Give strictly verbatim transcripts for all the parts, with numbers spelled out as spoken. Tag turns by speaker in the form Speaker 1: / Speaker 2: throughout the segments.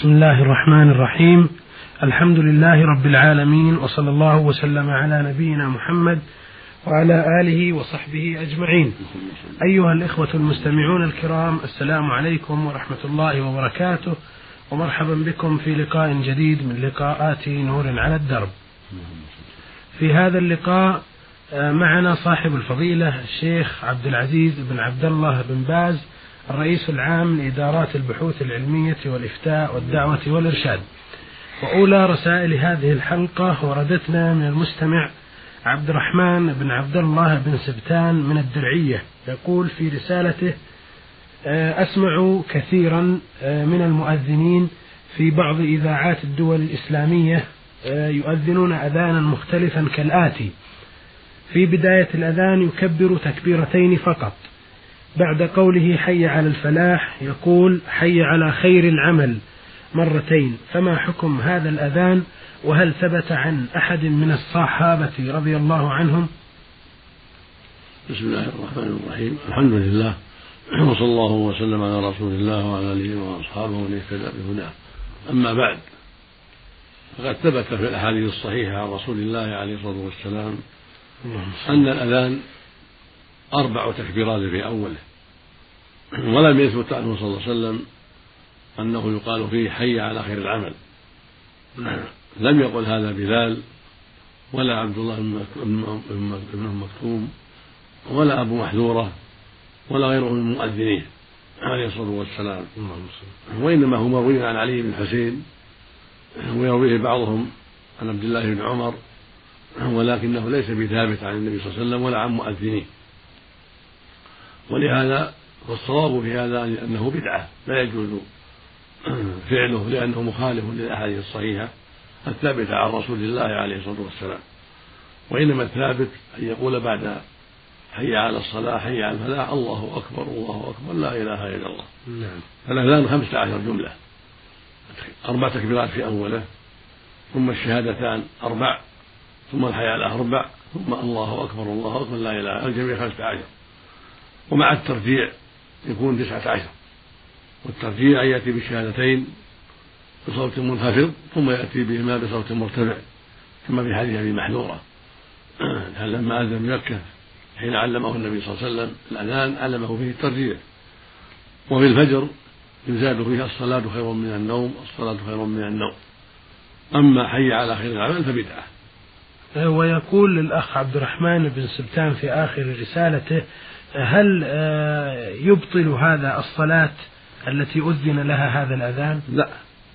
Speaker 1: بسم الله الرحمن الرحيم. الحمد لله رب العالمين، وصلى الله وسلم على نبينا محمد وعلى آله وصحبه أجمعين. أيها الإخوة المستمعون الكرام، السلام عليكم ورحمة الله وبركاته، ومرحبا بكم في لقاء جديد من لقاءات نور على الدرب. في هذا اللقاء معنا صاحب الفضيلة الشيخ عبد العزيز بن عبد الله بن باز، الرئيس العام لإدارات البحوث العلمية والإفتاء والدعوة والإرشاد. وأولى رسائل هذه الحلقة وردتنا من المستمع عبد الرحمن بن عبد الله بن سبتان من الدرعية، يقول في رسالته: أسمع كثيرا من المؤذنين في بعض إذاعات الدول الإسلامية يؤذنون أذانا مختلفا كالآتي: في بداية الأذان يكبر تكبيرتين فقط، بعد قوله حي على الفلاح يقول حي على خير العمل مرتين، فما حكم هذا الأذان؟ وهل ثبت عن أحد من الصحابة رضي الله عنهم؟
Speaker 2: بسم الله الرحمن الرحيم، الحمد لله، وصلى الله وسلم على رسول الله وعلى آله وأصحابه ومن اهتدى بهداه. أما بعد، فقد ثبت في الأحاديث الصحيحة عن رسول الله عليه الصلاة والسلام أن الأذان أربع تكبيرات في أوله، ولم يثبت عنه صلى الله عليه وسلم أنه يقال فيه حي على خير العمل. لم يقل هذا بلال ولا عبد الله بن مكتوم ولا أبو محذورة ولا غيره من المؤذنين عليه الصلاة والسلام، وإنما هو مروي عن علي بن الحسين، ويرويه بعضهم عن عبد الله بن عمر، ولكنه ليس بثابت عن النبي صلى الله عليه وسلم ولا عن مؤذنين. ولهذا والصواب في هذا أنه بدعة لا يجوز فعله، لأنه مخالف للأحاديث الصحيحة الثابتة عن رسول الله عليه الصلاة والسلام. وإنما الثابت أن يقول بعد حي على الصلاة حي على الفلاح الله أكبر الله أكبر لا إله إلا الله. فالأذان خمسة عشر جملة، أربع تكبيرات في أوله، ثم الشهادتان أربع، ثم الحياء أربع، ثم الله أكبر الله أكبر لا إله إلا الله، الجميع خمسة عشر. ومع الترجيع يكون تسعة عشر، والترجيع يأتي بالشهادتين بصوت منخفض ثم يأتي بهما بصوت مرتفع، كما في حديث أبي محذورة لما أذن مكة حين علمه النبي صلى الله عليه وسلم الأذان علمه فيه الترجيع. وفي الفجر يزاد فيها الصلاة خير من النوم الصلاة خير من النوم. أما حي على خير العمل فبدعة.
Speaker 1: ويقول الأخ عبد الرحمن بن سبتان في آخر رسالته: هل يبطل هذا الصلاة التي أذن لها هذا الأذان؟
Speaker 2: لا،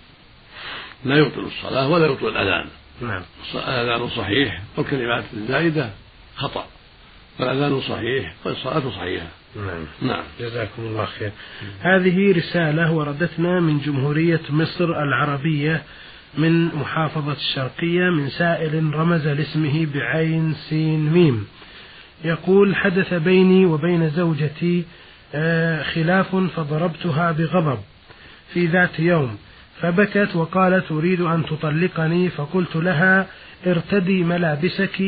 Speaker 2: لا يبطل الصلاة ولا يبطل الأذان.
Speaker 1: نعم.
Speaker 2: الأذان صحيح والكلمات الزائدة خطأ، فالأذان صحيح والصلاة صحيحة.
Speaker 1: نعم.
Speaker 2: نعم.
Speaker 1: جزاكم الله خير. هذه رسالة وردتنا من جمهورية مصر العربية من محافظة الشرقية من سائل رمز لاسمه بعين سين ميم، يقول: حدث بيني وبين زوجتي خلاف فضربتها بغضب في ذات يوم، فبكت وقالت أريد أن تطلقني، فقلت لها ارتدي ملابسك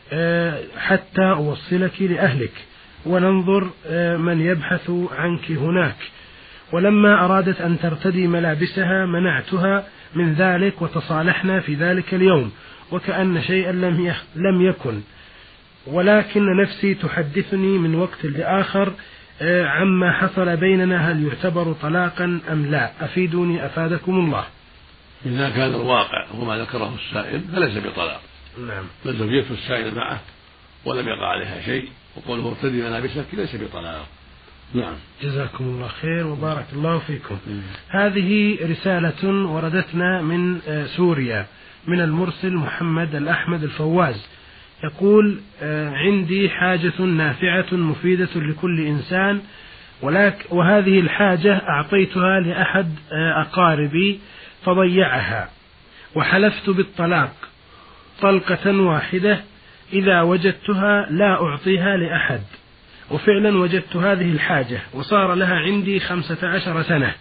Speaker 1: حتى أوصلك لأهلك وننظر من يبحث عنك هناك. ولما أرادت أن ترتدي ملابسها منعتها من ذلك وتصالحنا في ذلك اليوم وكأن شيئا لم لم يكن، ولكن نفسي تحدثني من وقت لآخر عما حصل بيننا، هل يعتبر طلاقا أم لا؟ أفيدوني أفادكم الله.
Speaker 2: إذا كان الواقع هو ما ذكره السائل فليس بطلاق.
Speaker 1: نعم.
Speaker 2: بل زوجته السائل معه ولم يقع عليها شيء، وقوله ارتدي ملابسك ليس بطلاق. نعم.
Speaker 1: جزاكم الله خير وبارك الله فيكم. م. هذه رسالة وردتنا من سوريا من المرسل محمد الأحمد الفواز، يقول: عندي حاجة نافعة مفيدة لكل إنسان، ولكن وهذه الحاجة أعطيتها لأحد أقاربي فضيعها، وحلفت بالطلاق طلقة واحدة إذا وجدتها لا أعطيها لأحد، وفعلا وجدت هذه الحاجة وصار لها عندي خمسة عشر سنة،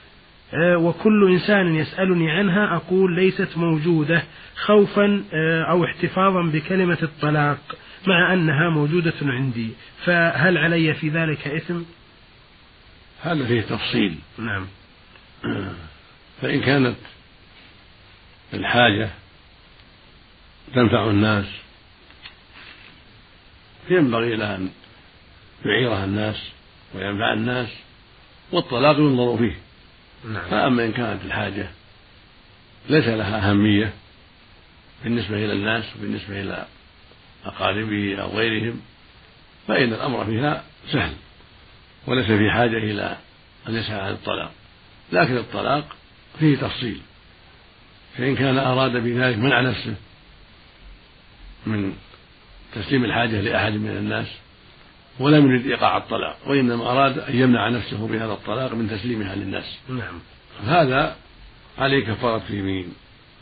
Speaker 1: وكل إنسان يسألني عنها أقول ليست موجودة خوفا أو احتفاظا بكلمة الطلاق مع أنها موجودة عندي، فهل علي في ذلك إثم؟
Speaker 2: هذا فيه تفصيل.
Speaker 1: نعم.
Speaker 2: فإن كانت الحاجة تنفع الناس ينبغي لها أن يعيرها الناس وينفع الناس، والطلاق ينظر فيه.
Speaker 1: نعم.
Speaker 2: فأما إن كانت الحاجة ليس لها أهمية بالنسبة إلى الناس وبالنسبة إلى أقاربه أو غيرهم فإن الأمر فيها سهل وليس في حاجة إلى أن يسعى عن الطلاق. لكن الطلاق فيه تفصيل، فإن كان أراد بذلك منع نفسه من تسليم الحاجة لأحد من الناس ولم يريد إيقاع الطلاق وإنما أراد أن يمنع نفسه بهذا الطلاق من تسليمها للناس،
Speaker 1: نعم،
Speaker 2: هذا عليه كفارة يمين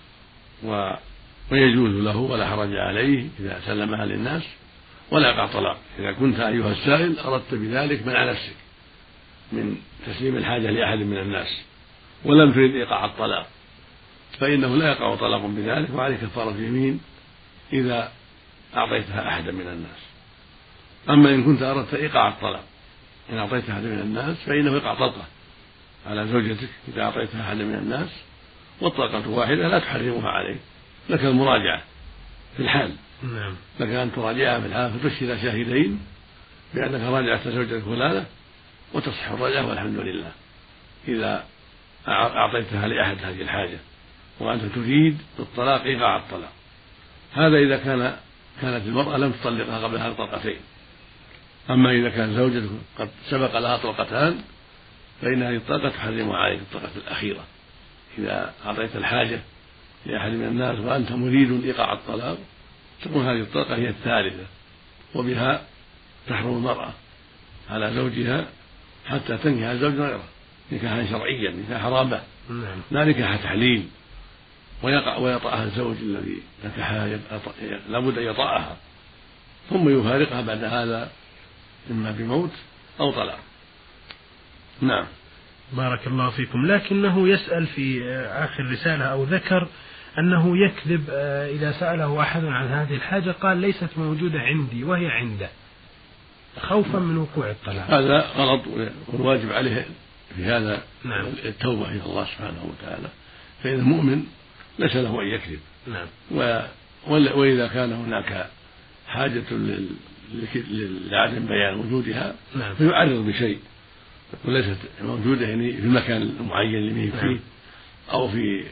Speaker 2: ويجوز له ولا حرج عليه إذا سلمها للناس ولا يقع طلاق. إذا كنت أيها السائل أردت بذلك منع نفسك من تسليم الحاجة لأحد من الناس ولم تريد إيقاع الطلاق فإنه لا يقع طلاق بذلك وعليه كفارة يمين إذا أعطيتها أحدا من الناس. أما إن كنت أردت إيقاع الطلاق إن أعطيتها أحدا من الناس فإنه يقع طلقة على زوجتك إذا أعطيتها أحدا من الناس، والطلقة واحدة لا تحرمها عليه، لك المراجعة في الحال.
Speaker 1: نعم.
Speaker 2: لك أن تراجعها في الحال فتشهد شاهدين بأنك راجعت زوجتك فلانة وتصح الرجعة والحمد لله إذا أعطيتها لأحد هذه الحاجة وأنت تريد الطلاق إيقاع الطلاق. هذا إذا كان كانت المرأة لم تطلقها قبل هذه الطلقتين. أما إذا كان زوجتك قد سبق لها طلقتان فإن هذه الطلقة تحرمها عليك الطلقة الأخيرة. إذا أعطيت الحاجة لأحد من الناس وأنت مريد إيقاع الطلاق تكون هذه الطلقة هي الثالثة، وبها تحرم المرأة على زوجها حتى تنكح زوج غيره نكاحا شرعيا، نكاح حرامة، لا نكاح تحليل ويقع ويطأها الزوج الذي نكحها لابد أن يطأها ثم يفارقها بعد هذا إما بموت أو طلاق. نعم.
Speaker 1: بارك الله فيكم. لكنه يسأل في آخر رسالة أو ذكر أنه يكذب إذا سأله أحد عن هذه الحاجة قال ليست موجودة عندي وهي عنده خوفا من وقوع الطلاق.
Speaker 2: هذا غلط والواجب عليه في هذا
Speaker 1: نعم.
Speaker 2: التوبة إلى الله سبحانه وتعالى، فإن المؤمن ليس له أن يكذب.
Speaker 1: نعم.
Speaker 2: وإذا كان هناك حاجة لعدم بيان وجودها
Speaker 1: نعم.
Speaker 2: فيعرض بشيء وليست موجودة يعني في المكان المعين اللي فيه. نعم. أو في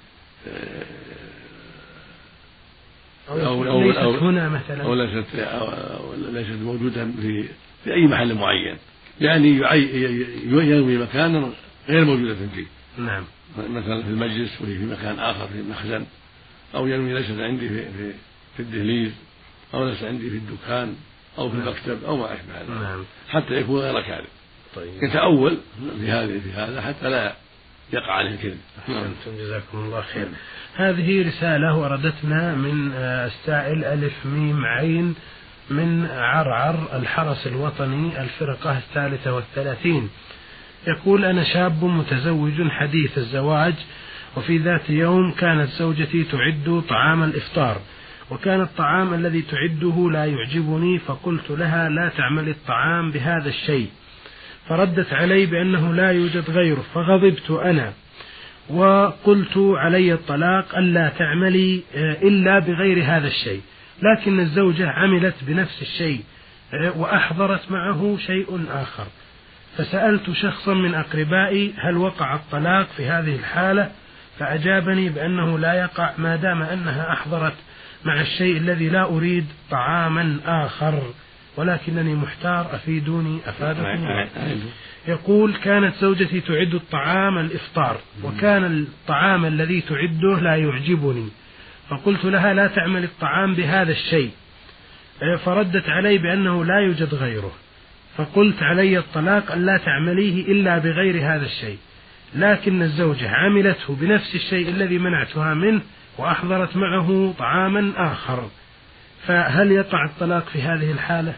Speaker 1: أو, أو, أو ليست أو هنا مثلا
Speaker 2: أو ليست, أو ليست موجودة في, في أي محل معين، يعني ينوي مكانا غير موجودة فيه.
Speaker 1: نعم.
Speaker 2: مثلا في المجلس وهي في مكان آخر في المخزن، أو ينوي ليست عندي في, في, في الدهليز، أو ليست عندي في الدكان أو في المكتب أو ما أشبه ذلك.
Speaker 1: نعم.
Speaker 2: حتى يكون غير كاذب.
Speaker 1: طيب.
Speaker 2: يتأول في هذا في هذا حتى لا يقع عليه الكذب.
Speaker 1: أحسنتم جزاكم الله خير. هذه رسالة وردتنا من السائل ألف ميم عين من عرعر الحرس الوطني الفرقة الثالثة والثلاثين. يقول: أنا شاب متزوج حديث الزواج، وفي ذات يوم كانت زوجتي تعد طعام الإفطار، وكان الطعام الذي تعده لا يعجبني، فقلت لها: لا تعمل الطعام بهذا الشيء. فردت علي بأنه لا يوجد غيره، فغضبت أنا وقلت: علي الطلاق ألا تعملي إلا بغير هذا الشيء. لكن الزوجة عملت بنفس الشيء وأحضرت معه شيء آخر، فسألت شخصا من أقربائي: هل وقع الطلاق في هذه الحالة؟ فأجابني بأنه لا يقع ما دام أنها أحضرت مع الشيء الذي لا أريد طعاما آخر، ولكنني محتار، أفيدوني أفادكم. يقول: كانت زوجتي تعد الطعام الإفطار، وكان الطعام الذي تعده لا يعجبني، فقلت لها: لا تعمل الطعام بهذا الشيء. فردت علي بأنه لا يوجد غيره، فقلت: علي الطلاق أن لا تعمليه إلا بغير هذا الشيء. لكن الزوجة عملته بنفس الشيء الذي منعتها منه وأحضرت معه طعاما آخر، فهل يقع الطلاق في هذه الحالة؟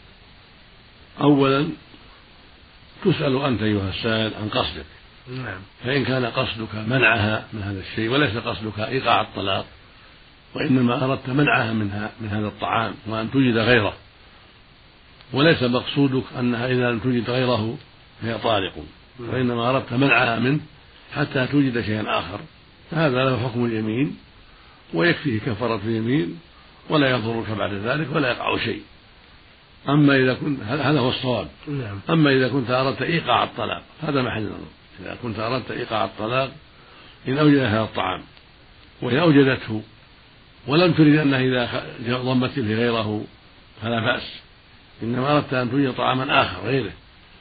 Speaker 2: أولا تسأل أنت أيها السائل عن قصدك.
Speaker 1: نعم.
Speaker 2: فإن كان قصدك منعها من هذا الشيء وليس قصدك إيقاع الطلاق، وإنما أردت منعها منها من هذا الطعام وأن توجد غيره، وليس مقصودك أنها إذا لم توجد غيره فهي طالق، وإنما أردت منعها منه حتى توجد شيئا آخر، فهذا له حكم اليمين ويكفيه كفارة اليمين ولا يضرك بعد ذلك ولا يقع شيء. أما إذا كنت هذا هو الصواب. أما إذا كنت أردت إيقاع الطلاق هذا محل نظر. إذا كنت أردت إيقاع الطلاق إن أوجد هذا الطعام وهي أوجدته ولم تريد أنه إذا ضمت إليه غيره فلا بأس، إنما أردت أن توجد طعاما آخر غيره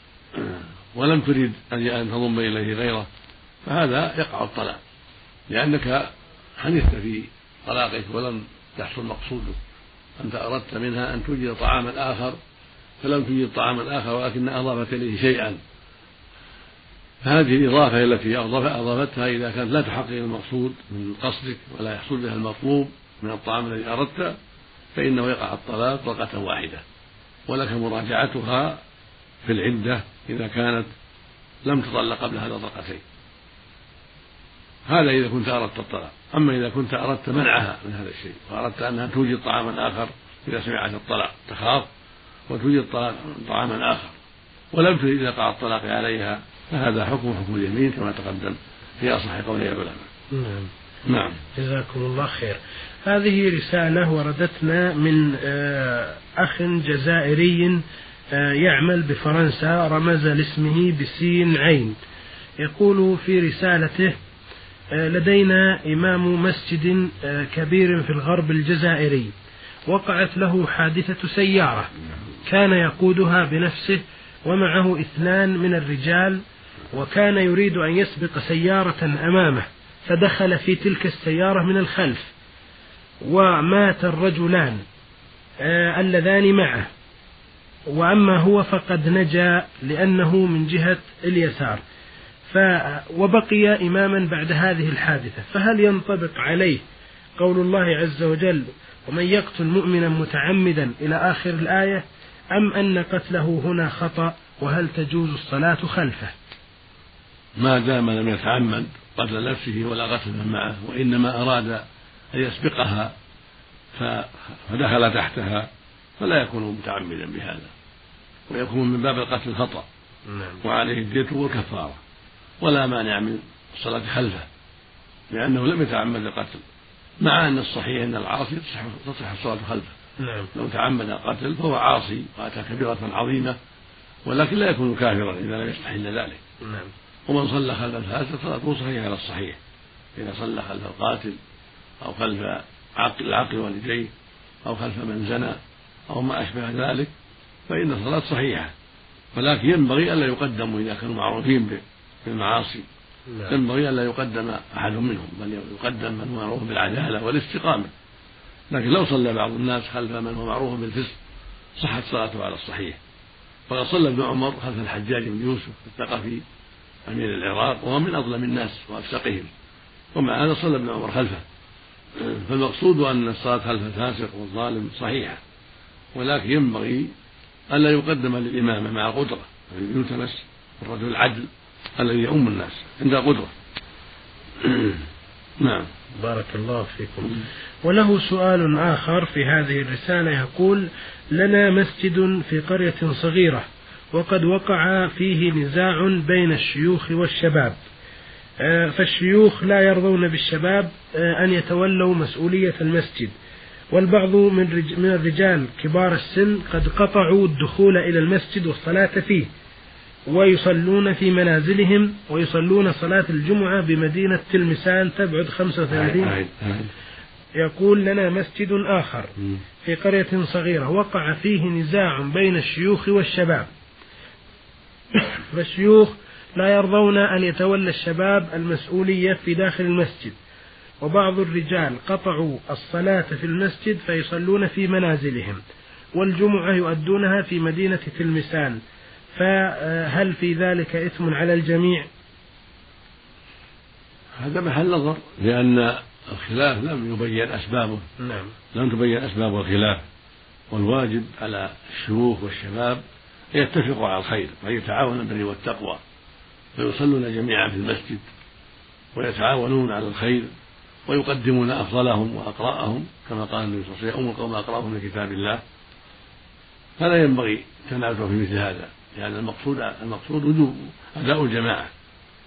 Speaker 2: ولم تريد أن تضم إليه غيره فهذا يقع الطلاق، لأنك حنثت في طلاقك ولم تحصل مقصودك. أنت أردت منها أن توجد طعاما آخر فلم توجد طعاما آخر ولكن أضافت إليه شيئا، فهذه الإضافة التي أضافتها إذا كانت لا تحقق المقصود من قصدك ولا يحصل بها المطلوب من الطعام الذي أردت فإنه يقع الطلاق طلقة واحدة، ولك مراجعتها في العدة إذا كانت لم تطلق قبل هذا طلقتين. هذا إذا كنت أردت الطلاق. أما إذا كنت أردت منعها من هذا الشيء وأردت أنها توجد طعاما آخر إذا سمعت الطلاق تخاف وتوجد طعاما آخر ولم تريد يقع الطلاق عليها فهذا حكم حكم اليمين كما تقدم في أصح قول العلماء.
Speaker 1: نعم.
Speaker 2: نعم.
Speaker 1: جزاكم الله خير. هذه رسالة وردتنا من أخ جزائري يعمل بفرنسا رمز لاسمه بسين عين. يقول في رسالته: لدينا إمام مسجد كبير في الغرب الجزائري وقعت له حادثة سيارة كان يقودها بنفسه ومعه اثنان من الرجال، وكان يريد أن يسبق سيارة أمامه فدخل في تلك السيارة من الخلف ومات الرجلان اللذان معه، وأما هو فقد نجا لأنه من جهة اليسار، ف وبقي إماما بعد هذه الحادثة، فهل ينطبق عليه قول الله عز وجل: ومن يقتل مؤمنا متعمدا إلى آخر الآية، أم أن قتله هنا خطأ وهل تجوز الصلاة خلفه؟
Speaker 2: ما دام لم يتعمد قتل نفسه ولا قتل من معه وإنما أراد أن يسبقها فدخل تحتها فلا يكون متعمدا بهذا ويكون من باب القتل خطأ وعليه الدية والكفارة، ولا مانع من الصلاة خلفه لأنه لم يتعمد القتل، مع أن الصحيح أن العاصي تصح الصلاة خلفه. نعم. لو تعمد القتل فهو عاصي وأتى كبيرة عظيمة ولكن لا يكون كافرا إذا لم يستحل ذلك.
Speaker 1: نعم.
Speaker 2: ومن صلى خلف الفاسق صلاته صحيحة على الصحيح، إذا صلى خلف القاتل أو خلف العاقل والديه أو خلف من زنى أو ما أشبه ذلك فإن الصلاة صحيحة، ولكن ينبغي ألا يقدموا إذا كانوا معروفين بالمعاصي. نعم. ينبغي ألا يقدم أحد منهم بل يقدم من هو معروف بالعدالة والاستقامة، لكن لو صلى بعض الناس خلف من هو معروف بالفسق صحت صلاته على الصحيح. فقد صلى ابن عمر خلف الحجاج بن يوسف الثقفي أمير العراق وهو من أظلم الناس وأفسقهم، ومع هذا صلى ابن عمر خلفه. فالمقصود أن الصلاة خلف الفاسق والظالم صحيحة، ولكن ينبغي ألا يقدم للإمامة مع قدرة، يلتمس الرجل العدل الذي يؤم الناس عند قدرة. نعم.
Speaker 1: بارك الله فيكم. وله سؤال آخر في هذه الرسالة يقول: لنا مسجد في قرية صغيرة وقد وقع فيه نزاع بين الشيوخ والشباب، فالشيوخ لا يرضون بالشباب أن يتولوا مسؤولية المسجد، والبعض من الرجال كبار السن قد قطعوا الدخول إلى المسجد والصلاة فيه ويصلون في منازلهم ويصلون صلاة الجمعة بمدينة تلمسان تبعد خمسة وثلاثين. يقول: لنا مسجد آخر في قرية صغيرة وقع فيه نزاع بين الشيوخ والشباب، فالشيوخ لا يرضون أن يتولى الشباب المسؤولية في داخل المسجد، وبعض الرجال قطعوا الصلاة في المسجد فيصلون في منازلهم والجمعة يؤدونها في مدينة تلمسان، فهل في ذلك إثم على الجميع؟
Speaker 2: هذا محل نظر، لأن الخلاف لم يبين أسبابه.
Speaker 1: نعم.
Speaker 2: لم تبين أسباب الخلاف، والواجب على الشيوخ والشباب أن يتفقوا على الخير وأن يتعاونوا بالبر والتقوى فيصلون جميعا في المسجد ويتعاونون على الخير ويقدمون أفضلهم وأقرأهم كما قال النبي صلى الله عليه وسلم: أم القوم أقرأهم من كتاب الله. فلا ينبغي التنازع في مثل هذا، لأن يعني المقصود المقصود وجوب أداء الجماعة،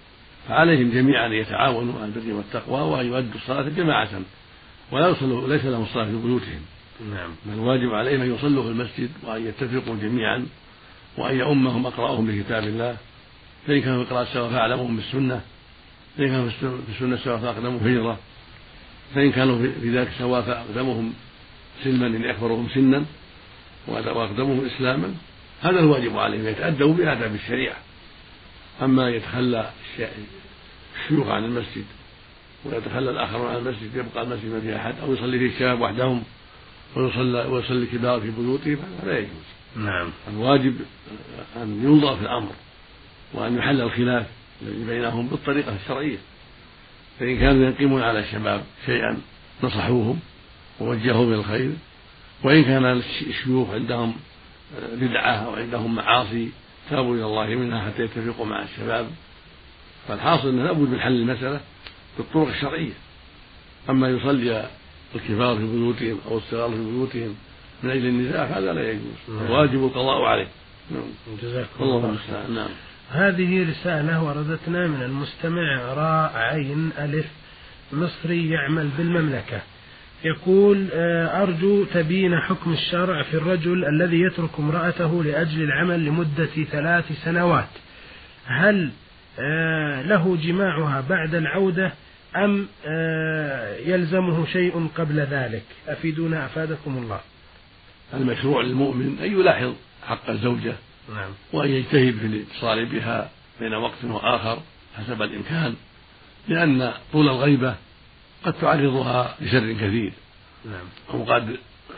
Speaker 2: فعليهم جميعا أن يتعاونوا على البر والتقوى وأن يؤدوا الصلاة جماعة ولا يصلوا ليس لهم الصلاة في بيوتهم.
Speaker 1: نعم.
Speaker 2: بل الواجب عليهم أن يصلوا في المسجد وأن يتفقوا جميعا وأن يؤمهم أقرأهم بكتاب الله، فإن كانوا في القراءة سواء فأعلمهم بالسنة، فإن كانوا في السنة سواء فأقدمهم هجرة، فإن كانوا في ذلك سواء فأقدمهم سلما إن أكبرهم سنا وأقدمهم إسلاما. هذا الواجب عليهم يتأدبوا بآداب الشريعة. أما يتخلى الشيوخ عن المسجد ويتخلى الآخرون عن المسجد يبقى المسجد ما فيه أحد أو يصلي فيه الشباب وحدهم ويصلي ويصلي الكبار في بيوتهم فلا يجوز.
Speaker 1: نعم.
Speaker 2: الواجب أن ينظر في الأمر وأن يحل الخلاف الذي بينهم بالطريقة الشرعية. فإن كانوا يقيمون على الشباب شيئا نصحوهم ووجههم إلى الخير، وإن كان الشيوخ عندهم بدعة أو عندهم معاصي تابوا إلى الله منها حتى يتفقوا مع الشباب. فالحاصل أنه لابد من حل المسألة بالطرق الشرعية. أما يصلي الكبار في بيوتهم أو الصغار في بيوتهم من أجل النزاع فهذا لا يجوز. الواجب القضاء عليه.
Speaker 1: جزاكم الله خيرا.
Speaker 2: نعم.
Speaker 1: هذه رسالة وردتنا من المستمع راء عين ألف مصري يعمل بالمملكة، يقول أرجو تبيين حكم الشرع في الرجل الذي يترك امرأته لأجل العمل لمدة ثلاث سنوات، هل له جماعها بعد العودة أم يلزمه شيء قبل ذلك؟ أفيدونا أفادكم الله.
Speaker 2: المشروع للمؤمن أن يلاحظ حق الزوجة.
Speaker 1: نعم.
Speaker 2: وأن يجتهد في الاتصال بها بين وقت وآخر حسب الإمكان، لأن طول الغيبة قد تعرضها لشر كثير.
Speaker 1: نعم.
Speaker 2: أو قد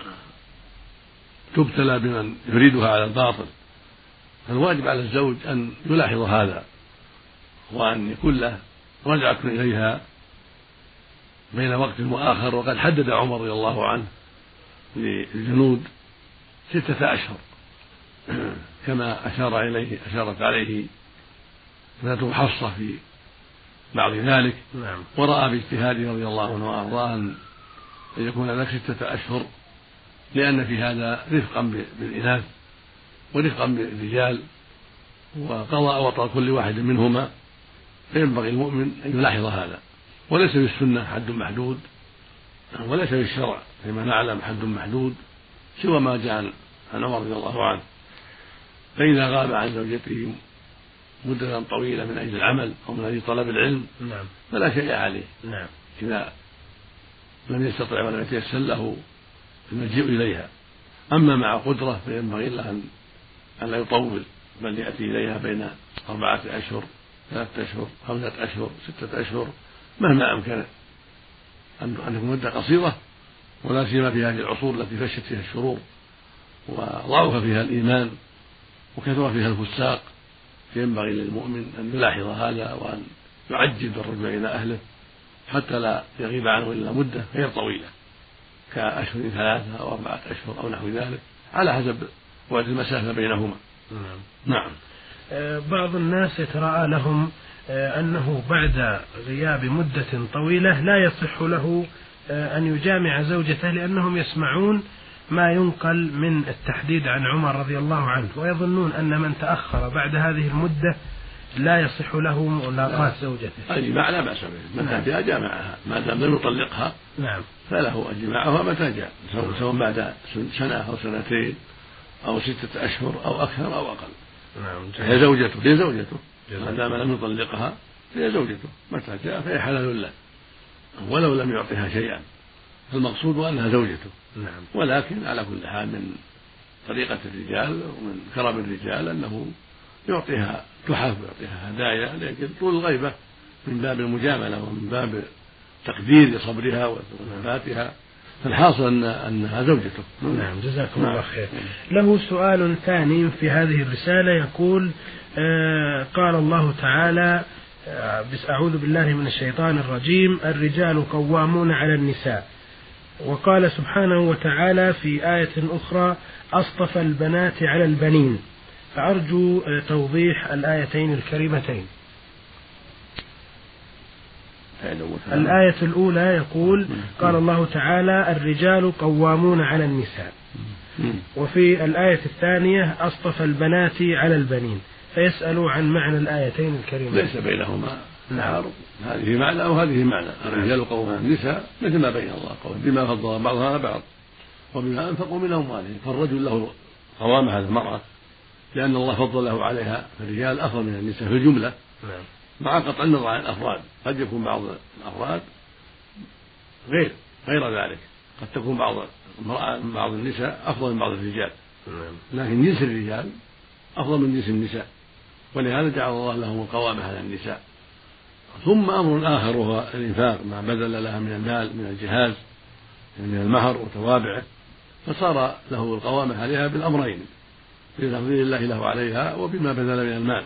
Speaker 2: تبتلى بمن يريدها على الباطل. فالواجب على الزوج أن يلاحظ هذا وأن يكون له رجعة إليها بين وقت وآخر. وقد حدد عمر رضي الله عنه للجنود ستة أشهر كما أشار إليه أشارت عليه ابنته حفصة في بعض ذلك.
Speaker 1: نعم.
Speaker 2: ورأى باجتهاده رضي الله عنه وأرضاه أن يكون لك ستة أشهر، لأن في هذا رفقا بالإناث ورفقا بالرجال وقضاء وطأ كل واحد منهما. فينبغي المؤمن أن يلاحظ هذا. وليس في السنة حد محدود وليس في الشرع فيما نعلم حد محدود سوى ما جاء عن عمر رضي الله عنه. فإذا غاب عن زوجته مدة طويلة من أجل العمل أو من أجل طلب العلم
Speaker 1: نعم.
Speaker 2: فلا شيء عليه.
Speaker 1: نعم.
Speaker 2: إذا لم يستطع ولم يتيسر له المجيء إليها. أما مع قدرة فينبغي له أن لا يطول بل يأتي إليها بين أربعة أشهر ثلاثة أشهر خمسة أشهر ستة أشهر مهما أمكن أن تكون مدة قصيرة، ولا سيما في هذه العصور التي فشت فيها الشرور وضعف فيها الإيمان وكثر فيها الفساق. فينبغي للمؤمن أن يلاحظ هذا وأن يعجل بالرجوع إلى أهله حتى لا يغيب عنه إلا مدة غير طويلة كأشهر ثلاثة أو أربعة أشهر أو نحو ذلك على حسب بعد المسافة بينهما.
Speaker 1: نعم.
Speaker 2: نعم.
Speaker 1: بعض الناس يتراءى لهم أنه بعد غياب مدة طويلة لا يصح له أن يجامع زوجته لأنهم يسمعون ما ينقل من التحديد عن عمر رضي الله عنه، ويظنون أن من تأخر بعد هذه المدة لا يصح له ملاقاة زوجته.
Speaker 2: الجماع لا بأس به متى جاء جامعها ما دام لم يطلقها.
Speaker 1: نعم.
Speaker 2: فله الجماع متى جاء سواء بعد سنة أو سنتين أو ستة أشهر أو أكثر أو أقل.
Speaker 1: نعم.
Speaker 2: هي زوجته هي زوجته ما دام لم يطلقها هي زوجته متى جاء فهي حلال له ولو لم يعطيها شيئا. المقصود أنها زوجته.
Speaker 1: نعم.
Speaker 2: ولكن على كل حال من طريقة الرجال ومن كرم الرجال أنه يعطيها تحف ويعطيها هدايا، لكن طول الغيبة من باب المجاملة ومن باب تقدير صبرها ووفاتها. فالحاصل أن أنها زوجته.
Speaker 1: نعم. جزاكم الله خير. له سؤال ثاني في هذه الرسالة يقول آه قال الله تعالى آه أعوذ بالله من الشيطان الرجيم الرجال قوامون على النساء، وقال سبحانه وتعالى في آية أخرى أصطفى البنات على البنين، فأرجو توضيح الآيتين الكريمتين. الآية الأولى يقول قال الله تعالى الرجال قوامون على النساء، وفي الآية الثانية أصطفى البنات على البنين، فيسأل عن معنى الآيتين الكريمتين.
Speaker 2: ليس بينهما تعارض، هذه معنى أو هذه معنى. الرجال قوامون على النساء مثل ما بين الله قول بما فضل بعضها على بعض وبما أنفقوا من أموالهم، فالرجل له قوامة على المرأة لأن الله فضله عليها، فالرجال أفضل من النساء في الجملة مع قطع النظر عن الأفراد. قد يكون بعض الأفراد غير غير ذلك، قد تكون بعض بعض النساء أفضل من بعض الرجال، لكن جنس الرجال أفضل من جنس النساء، ولهذا جعل الله لهم القوامة على النساء. ثم أمر آخر وهو الإنفاق ما بذل لها من المال من الجهاز من المهر وتوابعه، فصار له القوامة عليها بالأمرين، بتفضيل الله له عليها وبما بذل من المال.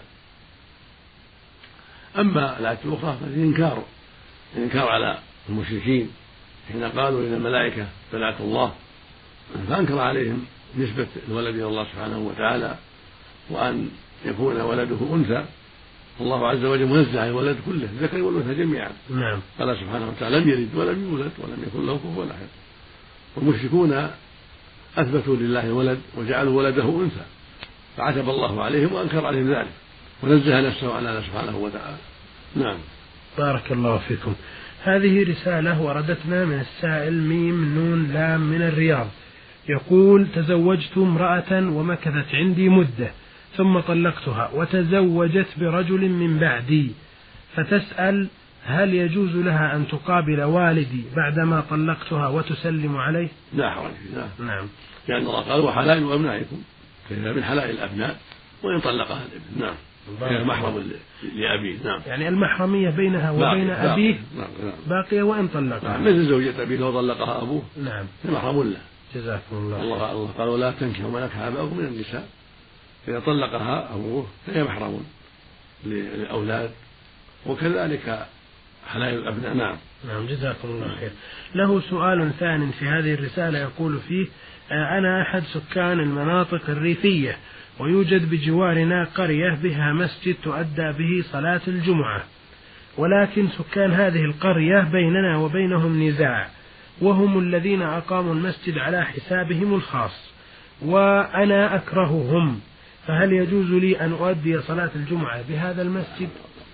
Speaker 2: أما الآية الأخرى فالإنكار الإنكار على المشركين حين قالوا إن الملائكة بنات الله، فأنكر عليهم نسبة الولد إلى الله سبحانه وتعالى وأن يكون ولده أنثى. الله عز وجل منزه عن الولد كله الذكر والأنثى جميعا.
Speaker 1: نعم.
Speaker 2: قال سبحانه وتعالى لم يلد ولم يولد ولم يكن له كفوا أحد. والمشركون أثبتوا لله ولد وجعلوا ولده أنثى، فعتب الله عليهم وأنكر عليهم ذلك ونزه نفسه عن الله سبحانه وتعالى. نعم.
Speaker 1: بارك الله فيكم. هذه رسالة وردتنا من السائل ميم نون لام من الرياض، يقول: تزوجت امرأة ومكثت عندي مدة ثم طلقتها وتزوجت برجل من بعدي، فتسأل هل يجوز لها أن تقابل والدي بعدما طلقتها وتسلم عليه؟
Speaker 2: لا حرج.
Speaker 1: نعم.
Speaker 2: لأن الله قال وحلائل أبنائكم، فإذا من حلائل الأبناء وإن طلقها الابن. نعم. هي محرم لأبيه. نعم.
Speaker 1: يعني المحرمية بينها وبين
Speaker 2: باقية.
Speaker 1: أبيه
Speaker 2: باقية.
Speaker 1: باقية وإن طلقها.
Speaker 2: نعم. مثل زوجة أبيه لو طلقها أبوه.
Speaker 1: نعم.
Speaker 2: محرم له.
Speaker 1: جزاكم الله.
Speaker 2: الله الله قال ولا تنكحوا ما نكح آباؤكم من النساء، إذا طلقها أبوه فهي محرم للأولاد، وكذلك حلائل الأبناء. نعم.
Speaker 1: نعم. جزاكم الله خير. له سؤال ثاني في هذه الرسالة يقول فيه: أنا أحد سكان المناطق الريفية، ويوجد بجوارنا قرية بها مسجد تؤدى به صلاة الجمعة، ولكن سكان هذه القرية بيننا وبينهم نزاع، وهم الذين أقاموا المسجد على حسابهم الخاص وأنا أكرههم، فهل يجوز لي أن أؤدي صلاة الجمعة بهذا المسجد؟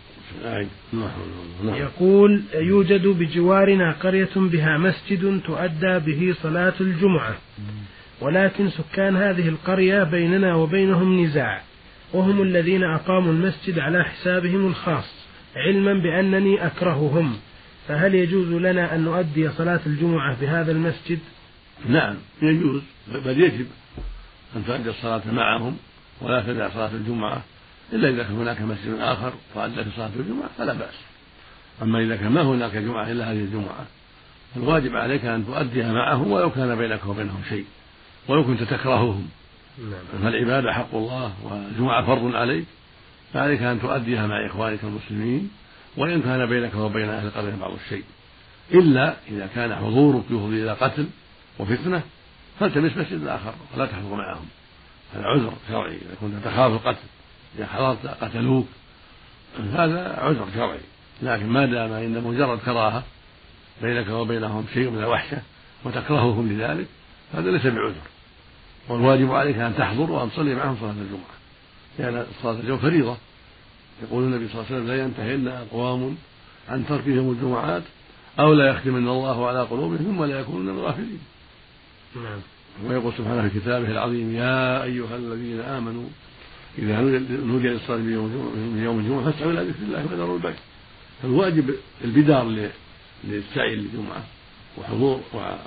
Speaker 1: يقول: يوجد بجوارنا قرية بها مسجد تؤدى به صلاة الجمعة، ولكن سكان هذه القرية بيننا وبينهم نزاع، وهم الذين أقاموا المسجد على حسابهم الخاص علما بأنني أكرههم، فهل يجوز لنا أن نؤدي صلاة الجمعة بهذا المسجد؟
Speaker 2: نعم يجوز، بل يجب أن تؤدي الصلاة معهم ولا تدع صلاة الجمعة إلا إذا كان هناك مسجد آخر وأدت صلاة الجمعة فلا بأس. أما إذا كان ما هناك جمعة إلا هذه الجمعة الواجب عليك أن تؤديها معهم ولو كان بينك وبينهم شيء، ولو كنت تكرههم. فالعبادة حق الله والجمعة فرض عليك، فعليك أن تؤديها مع إخوانك المسلمين وإن كان بينك وبين أهل القرية بعض الشيء، إلا إذا كان حضورك يفضي إلى قتل وفتنة فالتمس مسجد آخر ولا تحضر معهم، هذا عذر شرعي. إذا كنت تخاف القتل إذا حضرت قتلوك هذا عذر شرعي، لكن ما دام إن مجرد كراهة بينك وبينهم شيء من الوحشة وتكرههم لذلك هذا ليس بعذر، والواجب عليك أن تحضر وأن تصلي معهم صلاة الجمعة، لأن يعني صلاة الجمعة فريضة. يقول النبي صلى الله عليه وسلم: لا ينتهين أقوام عن تركهم الجمعات أو لا يختمن الله على قلوبهم ثم لا يكونون من الغافلين.
Speaker 1: نعم.
Speaker 2: ويقول سبحانه في كتابه العظيم: يا أيها الذين آمنوا إذا نودي للصلاة من يوم الجمعة فاسعوا إلى ذكر الله وذروا البيع. فالواجب البدار للسعي للجمعة وحضور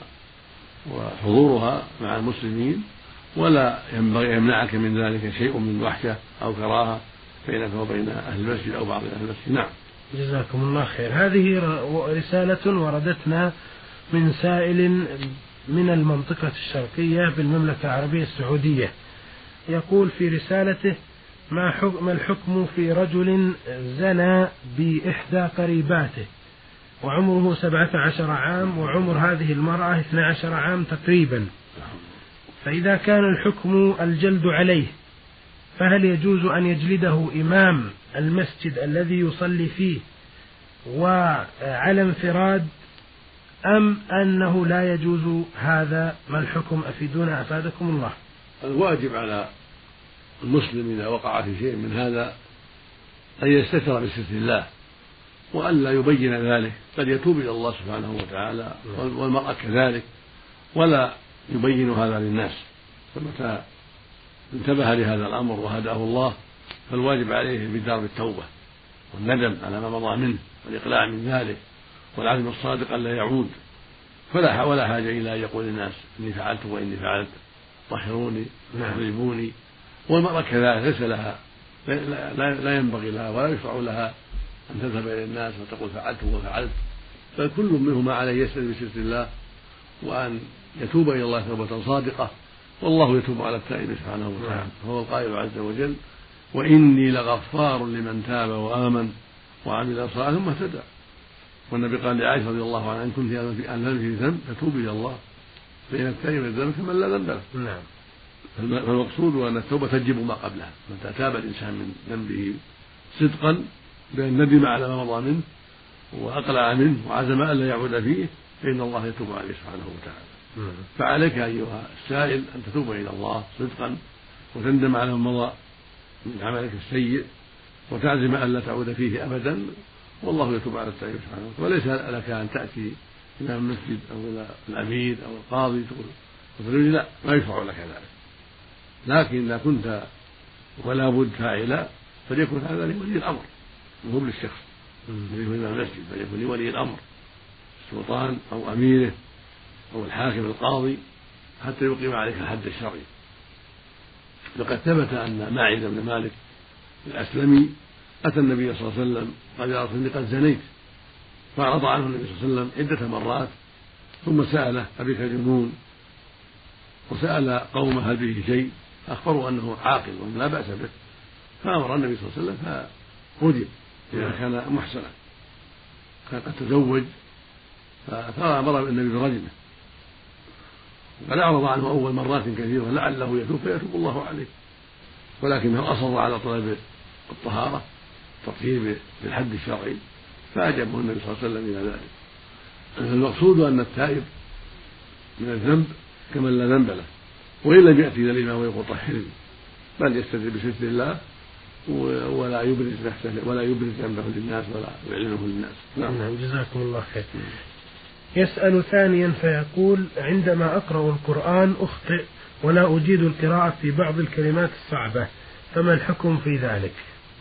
Speaker 2: وحضورها مع المسلمين، ولا ينبغي يمنعك من ذلك شيء من وحشة أو كراهة بينك وبين أهل المسجد أو بعض أهل المسجد. نعم.
Speaker 1: جزاكم الله خير. هذه رسالة وردتنا من سائل من المنطقة الشرقية بالمملكة العربية السعودية، يقول في رسالته: ما حكم الحكم في رجل زنى بإحدى قريباته وعمره سبعة عشر عام وعمر هذه المرأة اثنى عشر عام تقريبا، فإذا كان الحكم الجلد عليه فهل يجوز أن يجلده إمام المسجد الذي يصلي فيه وعلى انفراد، أم أنه لا يجوز هذا؟ ما الحكم؟ أفيدونا أفادكم الله.
Speaker 2: الواجب على المسلم إذا وقع في شيء من هذا أن يستتر بستر الله وألا يبين ذلك، قد يتوب إلى الله سبحانه وتعالى والمرأة كذلك، ولا يبين هذا للناس. فمتى انتبه لهذا الأمر وهداه الله فالواجب عليه بدار التوبة والندم على ما مضى منه والإقلاع من ذلك والعزم الصادق ألا يعود، فلا ولا حاجة إلى أن يقول الناس إني فعلت وإني فعلت طهروني اضربوني. والمرأة كذلك ليس لها لا, لا, لا ينبغي لها ولا يشرع لها أن تذهب إلى الناس وتقول فعلت وفعلت، بل كل منهما عليه يسأل بستر الله وأن يتوب إلى الله توبة صادقة، والله يتوب على التائب سبحانه وتعالى. هو القائل عز وجل وإني لغفار لمن تاب وآمن وعمل صالحا ثم اهتدى. والنبي قال لعائشة رضي الله عنها إن كنت أن في ذنب فتوب إلى الله فإن التائب الذنب كمن لا ذنب له.
Speaker 1: نعم.
Speaker 2: فالمقصود أن التوبة تجب ما قبلها، متى تاب الإنسان من ذنبه صدقا بأن ندم على ما مضى منه وأقلع منه وعزم ألا يعود فيه فإن الله يتوب عليه سبحانه وتعالى.
Speaker 1: نعم.
Speaker 2: فعليك أيها السائل أن تتوب إلى الله صدقا وتندم على ما مضى من عملك السيء وتعزم ألا تعود فيه أبدا، والله يتوب على التائب سبحانه وتعالى. وليس لك أن تأتي إلى المسجد أو إلى الأمير أو القاضي تقول لا، ما يشرع لك ذلك، لكن إذا كنت ولا بد فاعلا فليكن هذا لولي الأمر مو للشخص الذي هو إمام المسجد، فليكن لولي الأمر السلطان أو أميره أو الحاكم القاضي حتى يقيم عليك الحد الشرعي. لقد ثبت أن ماعز بن مالك الأسلمي أتى النبي صلى الله عليه وسلم قال يا رسول الله قد زنيت، فعرض عنه النبي صلى الله عليه وسلم عدة مرات ثم سأله أبيك جنون، وسأل قومه هل به شيء، أخبروا أنه عاقل وأنه لا بأس به، فأمر النبي صلى الله عليه وسلم فرجم إذا كان محسنا كان قد تزوج، فأمر النبي برجمه، قد أعرض عنه أول مرات كثيرة لعله يتوب فيتوب الله عليه، ولكنه أصر على طلب الطهارة التطهير بالحد الشرعي فأجابه النبي صلى الله عليه وسلم إلى ذلك. المقصود أن التائب من الذنب كمن لا ذنب له، وإن لم يأتي إلى الإمام ويقول طهرني، بل يستدل بستر الله ولا يبرز نفسه ولا يبرز ذنبه للناس ولا يعلنه للناس.
Speaker 1: نعم. جزاكم الله خير. يسأل ثانيا فيقول عندما أقرأ القرآن أخطئ ولا أجيد القراءة في بعض الكلمات الصعبة، فما الحكم في ذلك؟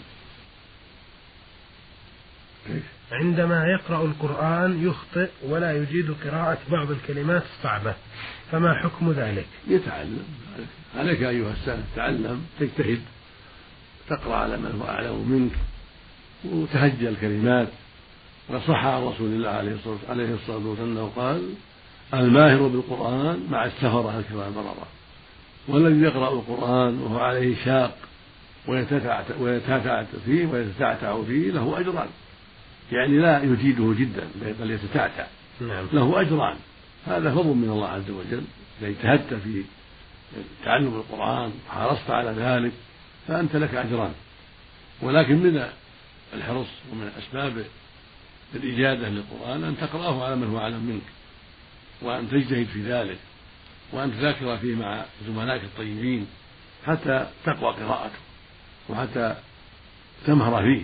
Speaker 1: عندما يقرأ القرآن يخطئ ولا يجيد قراءة بعض الكلمات الصعبة، فما حكم ذلك؟
Speaker 2: يتعلم. عليك أيها السائل تعلم، تجتهد، تقرأ على من هو أعلم منك وتهجى الكلمات. وصح عن رسول الله عليه الصلاة والسلام أنه قال الماهر بالقرآن مع السفرة الكرام بررة، والذي يقرأ القرآن وهو عليه شاق ويتتعتع فيه ويتتعتع فيه له أجران، يعني لا يجيده جدا بل يتتعتع.
Speaker 1: نعم.
Speaker 2: له أجران، هذا فضل من الله عز وجل. إذا اجتهدت في تعلم القرآن وحرصت على ذلك فأنت لك أجران، ولكن من الحرص ومن أسباب الإجادة للقرآن أن تقرأه على من هو أعلم منك، وأن تجتهد في ذلك، وأن تذاكر فيه مع زملائك الطيبين حتى تقوى قراءته وحتى تمهر فيه.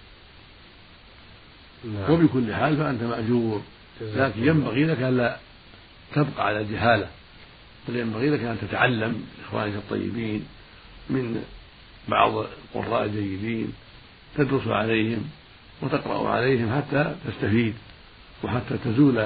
Speaker 1: نعم.
Speaker 2: وبكل حال فأنت مأجور، لكن ينبغي لك أن لا تبقى على الجهالة، بل ينبغي لك أن تتعلم إخوانك الطيبين من بعض القراء الجيدين، تدرس عليهم وتقرأ عليهم حتى تستفيد وحتى تزول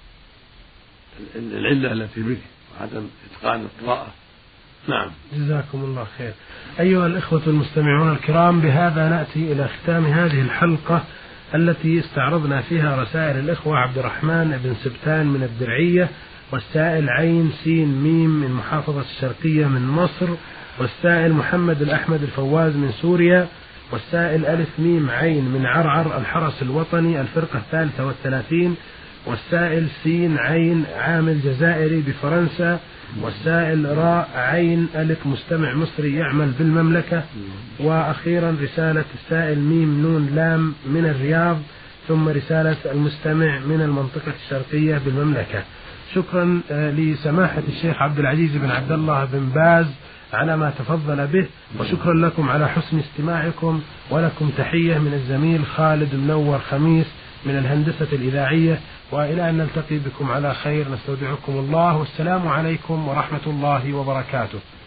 Speaker 2: العلة التي بك وعدم إتقان القراءة. نعم.
Speaker 1: جزاكم الله خير. أيها الإخوة المستمعون الكرام، بهذا نأتي إلى ختام هذه الحلقة التي استعرضنا فيها رسائل الإخوة عبد الرحمن بن سبتان من الدرعية، والسائل عين سين ميم من محافظة الشرقية من مصر، والسائل محمد الأحمد الفواز من سوريا، والسائل ألف ميم عين من عرعر الحرس الوطني الفرقة الثالثة والثلاثين، والسائل سين عين عامل جزائري بفرنسا، والسائل راء عين ألف مستمع مصري يعمل بالمملكة، وأخيرا رسالة السائل ميم نون لام من الرياض، ثم رسالة المستمع من المنطقة الشرقية بالمملكة. شكرا لسماحة الشيخ عبد العزيز بن عبد الله بن باز على ما تفضل به، وشكرا لكم على حسن استماعكم، ولكم تحية من الزميل خالد منور خميس من الهندسة الإذاعية، وإلى أن نلتقي بكم على خير نستودعكم الله، والسلام عليكم ورحمة الله وبركاته.